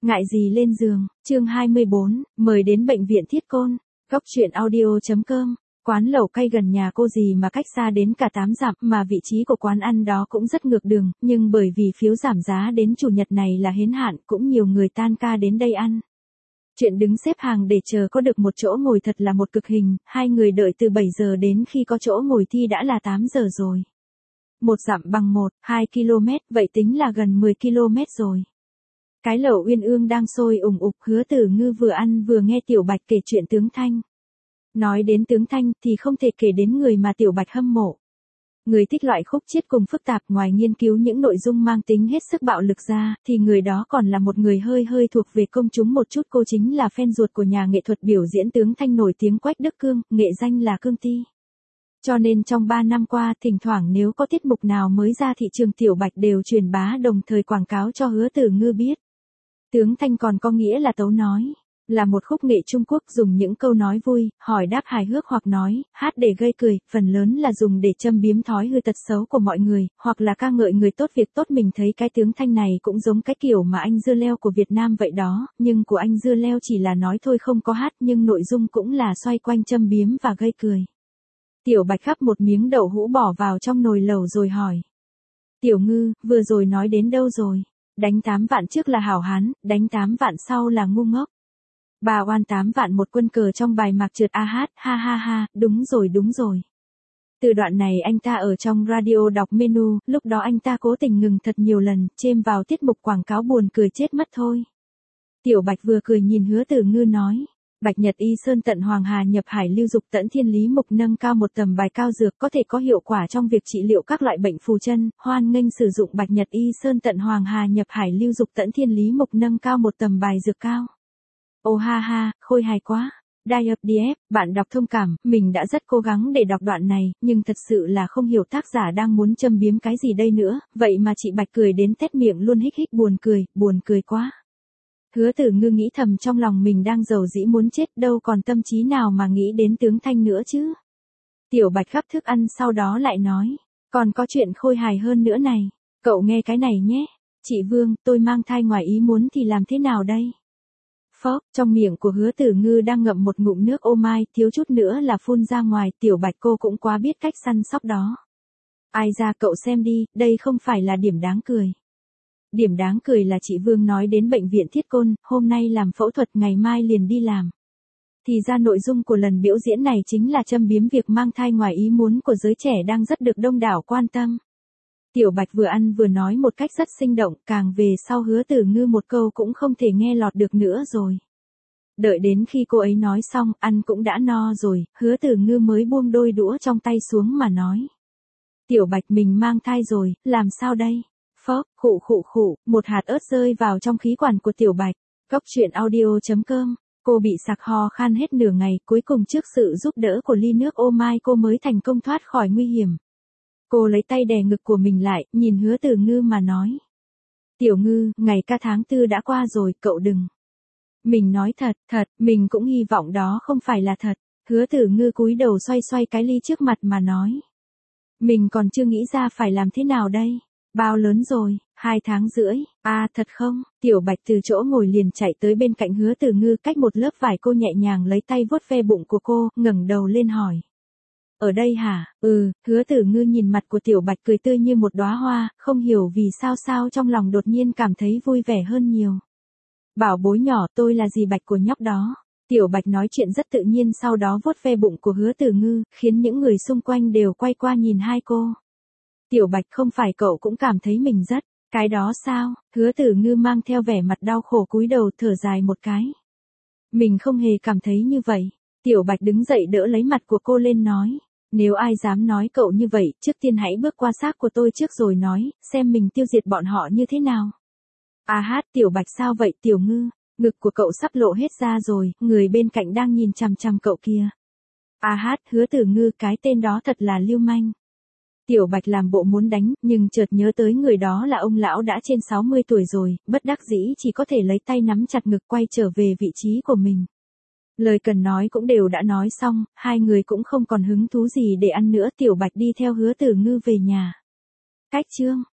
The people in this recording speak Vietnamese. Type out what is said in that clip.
Ngại gì lên giường, chương 24, mời đến bệnh viện Thiết Côn. Góc truyện audio.com. Quán lẩu cay gần nhà cô gì mà cách xa đến cả 8 dặm, mà vị trí của quán ăn đó cũng rất ngược đường, nhưng bởi vì phiếu giảm giá đến chủ nhật này là hến hạn, cũng nhiều người tan ca đến đây ăn. Chuyện đứng xếp hàng để chờ có được một chỗ ngồi thật là một cực hình, hai người đợi từ 7 giờ đến khi có chỗ ngồi thi đã là 8 giờ rồi. 1 dặm bằng 1-2 km, vậy tính là gần 10 km rồi. Cái lẩu uyên ương đang sôi ủng ục, Hứa Tử Ngư vừa ăn vừa nghe Tiểu Bạch kể chuyện Tướng Thanh. Nói đến Tướng Thanh thì không thể kể đến người mà Tiểu Bạch hâm mộ. Người thích loại khúc chiết cùng phức tạp, ngoài nghiên cứu những nội dung mang tính hết sức bạo lực ra, thì người đó còn là một người hơi thuộc về công chúng một chút. Cô chính là fan ruột của nhà nghệ thuật biểu diễn Tướng Thanh nổi tiếng Quách Đức Cương, nghệ danh là Cương Ti. Cho nên trong 3 năm qua, thỉnh thoảng nếu có tiết mục nào mới ra thị trường, Tiểu Bạch đều truyền bá đồng thời quảng cáo cho Hứa Tử Ngư biết. Tướng Thanh còn có nghĩa là tấu nói, là một khúc nghệ Trung Quốc dùng những câu nói vui, hỏi đáp hài hước hoặc nói, hát để gây cười, phần lớn là dùng để châm biếm thói hư tật xấu của mọi người, hoặc là ca ngợi người tốt việc tốt. Mình thấy cái Tướng Thanh này cũng giống cái kiểu mà anh Dưa Leo của Việt Nam vậy đó, nhưng của anh Dưa Leo chỉ là nói thôi không có hát, nhưng nội dung cũng là xoay quanh châm biếm và gây cười. Tiểu Bạch gắp một miếng đậu hũ bỏ vào trong nồi lẩu rồi hỏi. Tiểu Ngư, vừa rồi nói đến đâu rồi? Đánh 8 vạn trước là hảo hán, đánh 8 vạn sau là ngu ngốc. Bà oan 8 vạn một quân cờ trong bài mạc trượt ha ha, đúng rồi. Từ đoạn này anh ta ở trong radio đọc menu, lúc đó anh ta cố tình ngừng thật nhiều lần, chêm vào tiết mục quảng cáo buồn cười chết mất thôi. Tiểu Bạch vừa cười nhìn Hứa Tử Ngư nói. Bạch Nhật Y Sơn Tận Hoàng Hà Nhập Hải Lưu Dục Tẫn Thiên Lý Mục nâng cao một tầm bài cao dược có thể có hiệu quả trong việc trị liệu các loại bệnh phù chân, hoan nghênh sử dụng Bạch Nhật Y Sơn Tận Hoàng Hà Nhập Hải Lưu Dục Tẫn Thiên Lý Mục nâng cao một tầm bài dược cao. Ô ha, khôi hài quá. DF, bạn đọc thông cảm, mình đã rất cố gắng để đọc đoạn này, nhưng thật sự là không hiểu tác giả đang muốn châm biếm cái gì đây nữa, vậy mà chị Bạch cười đến tét miệng luôn, hích buồn cười quá. Hứa Tử Ngư nghĩ thầm trong lòng mình đang giàu dĩ muốn chết, đâu còn tâm trí nào mà nghĩ đến Tướng Thanh nữa chứ. Tiểu Bạch gắp thức ăn sau đó lại nói, còn có chuyện khôi hài hơn nữa này, cậu nghe cái này nhé. Chị Vương, tôi mang thai ngoài ý muốn thì làm thế nào đây? Phốc, trong miệng của Hứa Tử Ngư đang ngậm một ngụm nước ô mai, thiếu chút nữa là phun ra ngoài. Tiểu Bạch cô cũng quá biết cách săn sóc đó. Ai ra cậu xem đi, đây không phải là điểm đáng cười. Điểm đáng cười là chị Vương nói đến bệnh viện Thiết Côn, hôm nay làm phẫu thuật ngày mai liền đi làm. Thì ra nội dung của lần biểu diễn này chính là châm biếm việc mang thai ngoài ý muốn của giới trẻ đang rất được đông đảo quan tâm. Tiểu Bạch vừa ăn vừa nói một cách rất sinh động, càng về sau Hứa Tử Ngư một câu cũng không thể nghe lọt được nữa rồi. Đợi đến khi cô ấy nói xong, ăn cũng đã no rồi, Hứa Tử Ngư mới buông đôi đũa trong tay xuống mà nói. Tiểu Bạch, mình mang thai rồi, làm sao đây? Phốc, khụ, một hạt ớt rơi vào trong khí quản của Tiểu Bạch. Góc truyện audio.com. Cô bị sặc ho khan hết nửa ngày, cuối cùng trước sự giúp đỡ của ly nước ô mai cô mới thành công thoát khỏi nguy hiểm. Cô lấy tay đè ngực của mình lại, nhìn Hứa Tử Ngư mà nói. Tiểu Ngư, ngày ca tháng 4 đã qua rồi, cậu đừng. Mình nói thật, mình cũng hy vọng đó không phải là thật. Hứa Tử Ngư cúi đầu xoay cái ly trước mặt mà nói. Mình còn chưa nghĩ ra phải làm thế nào đây. Bao lớn rồi, 2 tháng rưỡi, thật không? Tiểu Bạch từ chỗ ngồi liền chạy tới bên cạnh Hứa Tử Ngư, cách một lớp vải cô nhẹ nhàng lấy tay vuốt ve bụng của cô, ngẩng đầu lên hỏi. Ở đây hả? Hứa Tử Ngư nhìn mặt của Tiểu Bạch cười tươi như một đóa hoa, không hiểu vì sao trong lòng đột nhiên cảm thấy vui vẻ hơn nhiều. Bảo bối nhỏ, tôi là dì Bạch của nhóc đó. Tiểu Bạch nói chuyện rất tự nhiên, sau đó vuốt ve bụng của Hứa Tử Ngư, khiến những người xung quanh đều quay qua nhìn hai cô. Tiểu Bạch, không phải cậu cũng cảm thấy mình rất, cái đó sao? Hứa Tử Ngư mang theo vẻ mặt đau khổ cúi đầu thở dài một cái. Mình không hề cảm thấy như vậy. Tiểu Bạch đứng dậy đỡ lấy mặt của cô lên nói. Nếu ai dám nói cậu như vậy, trước tiên hãy bước qua xác của tôi trước rồi nói, xem mình tiêu diệt bọn họ như thế nào. Tiểu Bạch sao vậy Tiểu Ngư? Ngực của cậu sắp lộ hết ra rồi, người bên cạnh đang nhìn chằm chằm cậu kia. Hứa Tử Ngư, cái tên đó thật là lưu manh. Tiểu Bạch làm bộ muốn đánh, nhưng chợt nhớ tới người đó là ông lão đã trên 60 tuổi rồi, bất đắc dĩ chỉ có thể lấy tay nắm chặt ngực quay trở về vị trí của mình. Lời cần nói cũng đều đã nói xong, hai người cũng không còn hứng thú gì để ăn nữa. Tiểu Bạch đi theo Hứa Tử Ngư về nhà. Cách chương